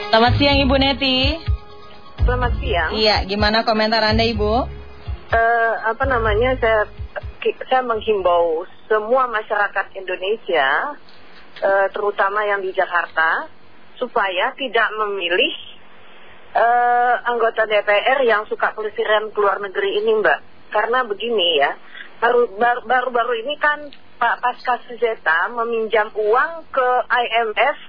Selamat siang Ibu Neti. Selamat siang. Iya, gimana komentar Anda Ibu? Saya menghimbau semua masyarakat Indonesia, terutama yang di Jakarta, supaya tidak memilih anggota DPR yang suka pelesiran ke luar negeri ini, Mbak. Karena begini ya, baru-baru ini kan Pak Pasca Sujeta meminjam uang ke IMF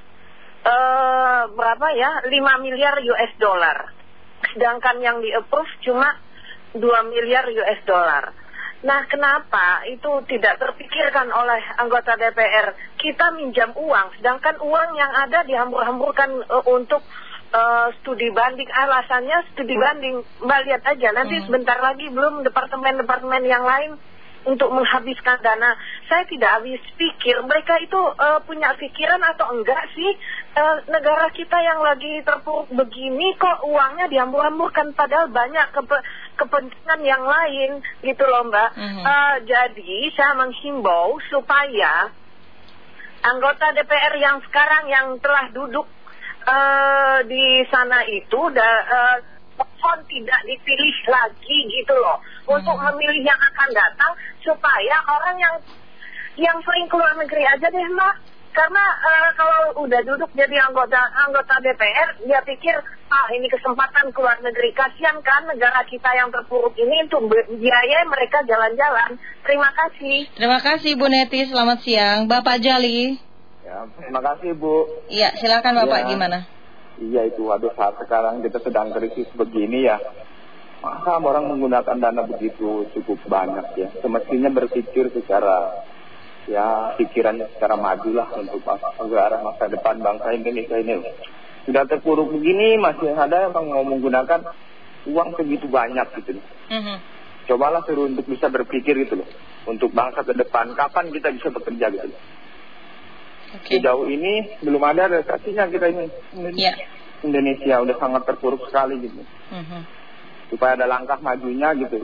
berapa ya? 5 miliar US dollar. Sedangkan yang di-approve cuma 2 miliar US dollar. Nah, kenapa itu tidak terpikirkan oleh anggota DPR? Kita minjam uang, sedangkan uang yang ada dihambur-hamburkan untuk studi banding. Alasannya studi banding. Mbak lihat aja, nanti sebentar lagi belum departemen-departemen yang lain untuk menghabiskan dana. Saya tidak habis pikir, mereka itu punya pikiran atau enggak sih? Negara kita yang lagi terpuruk begini kok uangnya dihambur-hamburkan, padahal banyak kepentingan yang lain gitu loh, Mbak. Jadi saya menghimbau supaya anggota DPR yang sekarang yang telah duduk di sana itu mohon tidak dipilih lagi gitu loh, untuk memilih yang akan datang, supaya orang yang sering keluar negeri aja deh, Mbak. Karena kalau udah duduk jadi anggota DPR, dia pikir ini kesempatan keluar negeri. Kasihan kan negara kita yang terpuruk ini untuk biaya mereka jalan-jalan. Terima kasih. Terima kasih Bu Neti, selamat siang. Bapak Jali. Ya, terima kasih Bu. Iya, silakan Bapak, ya. Gimana? Iya itu, saat sekarang kita sedang krisis begini ya, masa orang menggunakan dana begitu cukup banyak ya. Semestinya berpikir secara pikirannya secara maju lah untuk masa depan bangsa Indonesia ini. Sudah terpuruk begini masih ada yang mau menggunakan uang segitu banyak gitu. Cobalah suruh untuk bisa berpikir gitu loh, untuk bangsa ke depan, kapan kita bisa bekerja gitu loh. Sejauh ini belum ada realisasinya kita ini. Indonesia udah sangat terpuruk sekali gitu. Supaya ada langkah majunya gitu.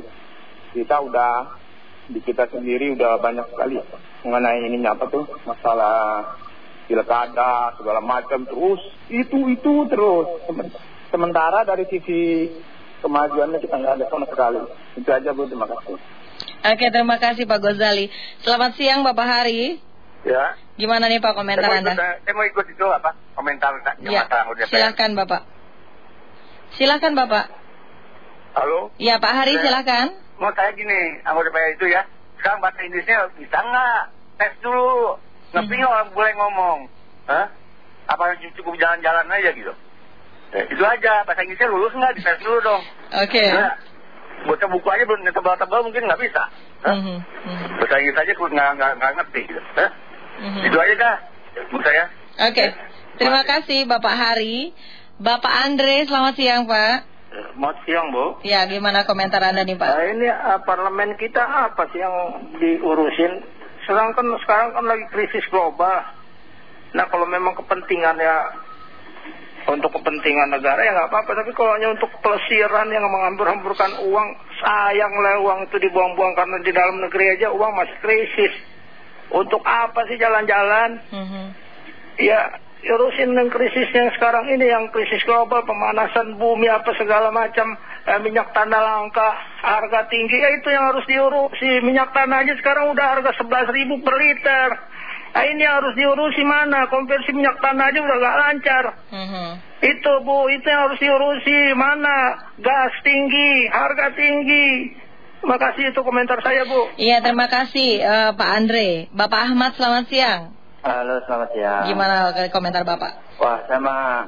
Kita sendiri udah banyak sekali mengenai ini masalah pilkada segala macam, terus itu terus. Sementara dari sisi kemajuannya kita nggak ada sama sekali. Itu aja Bu, terima kasih. Oke, terima kasih Pak Gozali. Selamat siang Bapak Hari. Ya. Gimana nih Pak komentar Anda? Saya mau ikut itu komentar ya, silakan Bapak. Silakan Bapak. Halo. Iya Pak Hari, silakan. Mau saya gini, anggota DPR itu ya, sekarang bahasa Inggrisnya bisa nggak? Tes dulu, ngerti orang boleh ngomong. Apa cukup jalan-jalan aja gitu? Itu aja, bahasa Inggrisnya lulus nggak? Dites dulu dong. Oke. Baca buku aja belum tebal-tebal mungkin nggak bisa. Bahasa Inggris aja nggak ngerti gitu. Itu aja dah menurut saya. Oke. Terima kasih Bapak Hari. Bapak Andre, selamat siang Pak. Selamat siang Bu. Ya, gimana komentar Anda nih Pak? Ini parlemen kita apa sih yang diurusin? Sedangkan sekarang kan lagi krisis global. Nah kalau memang kepentingannya untuk kepentingan negara ya nggak apa-apa. Tapi kalau hanya untuk pelesiran yang menghambur-hamburkan uang, sayang lah uang itu dibuang-buang, karena di dalam negeri aja uang masih krisis. Untuk apa sih jalan-jalan? Ya urusin yang krisis yang sekarang ini, yang krisis global, pemanasan bumi apa segala macam, minyak tanah langka, harga tinggi, ya itu yang harus diurusi. Minyak tanah aja sekarang udah harga 11.000 per liter. Nah ini harus diurusi mana? Konversi minyak tanah aja udah gak lancar. Itu Bu, itu yang harus diurusi. Mana? Gas tinggi, harga tinggi. Terima kasih, itu komentar saya Bu. Iya, terima kasih Pak Andre. Bapak Ahmad, selamat siang. Halo, selamat siang. Gimana komentar Bapak? Wah, saya mah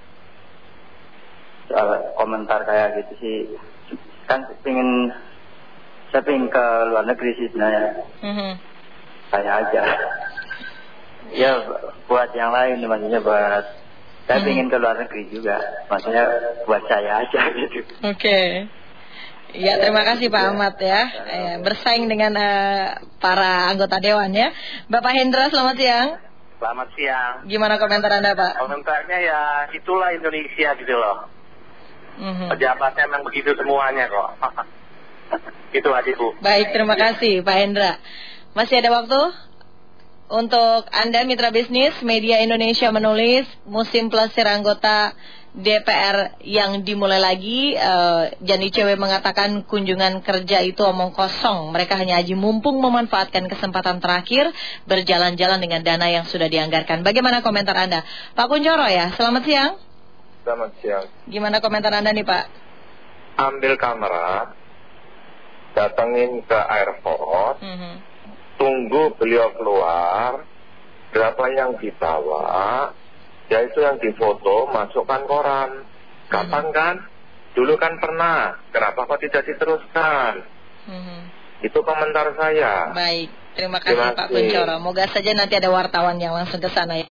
soal komentar kayak gitu sih, kan saya pengen ke luar negeri sih sebenarnya. Saya aja. Ya buat yang lain, maksudnya buat saya pengen ke luar negeri juga, maksudnya buat saya aja gitu. Oke. Ya, terima kasih Pak Ahmad ya. Bersaing dengan para anggota dewan ya. Bapak Hendra, selamat siang. Selamat siang. Gimana komentar Anda Pak? Komentarnya ya itulah Indonesia gitu loh. Pejabatnya memang begitu semuanya kok. Itu aja Bu. Baik, terima kasih Pak Hendra. Masih ada waktu? Untuk Anda mitra bisnis, Media Indonesia menulis musim plesir anggota DPR yang dimulai lagi. Jani Cewek mengatakan kunjungan kerja itu omong kosong. Mereka hanya aji mumpung memanfaatkan kesempatan terakhir berjalan-jalan dengan dana yang sudah dianggarkan. Bagaimana komentar Anda? Pak Kuncoro ya, selamat siang. Selamat siang. Gimana komentar Anda nih Pak? Ambil kamera, datengin ke airport, tunggu beliau keluar, berapa yang dibawa, ya itu yang difoto, masukkan koran. Kapan kan? Dulu kan pernah, kenapa kok tidak diteruskan? Itu komentar saya. Baik, terima kasih Pak Kuncoro. Moga saja nanti ada wartawan yang langsung ke sana ya.